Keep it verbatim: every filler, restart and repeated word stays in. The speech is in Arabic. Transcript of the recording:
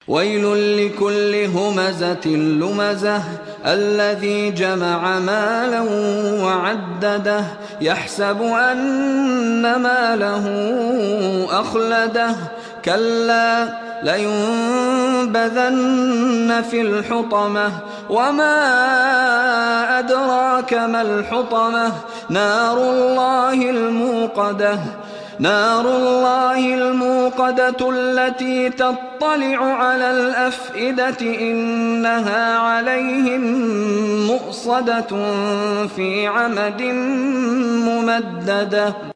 ويل لكل همزة لمزة الذي جمع مالا وعدده يحسب أن ماله أخلده كلا لينبذن في الحطمة وما أدراك ما الحطمة نار الله الموقدة نار الله الموقدة التي تطلع على الأفئدة إنها عليهم مؤصدة في عمد ممددة.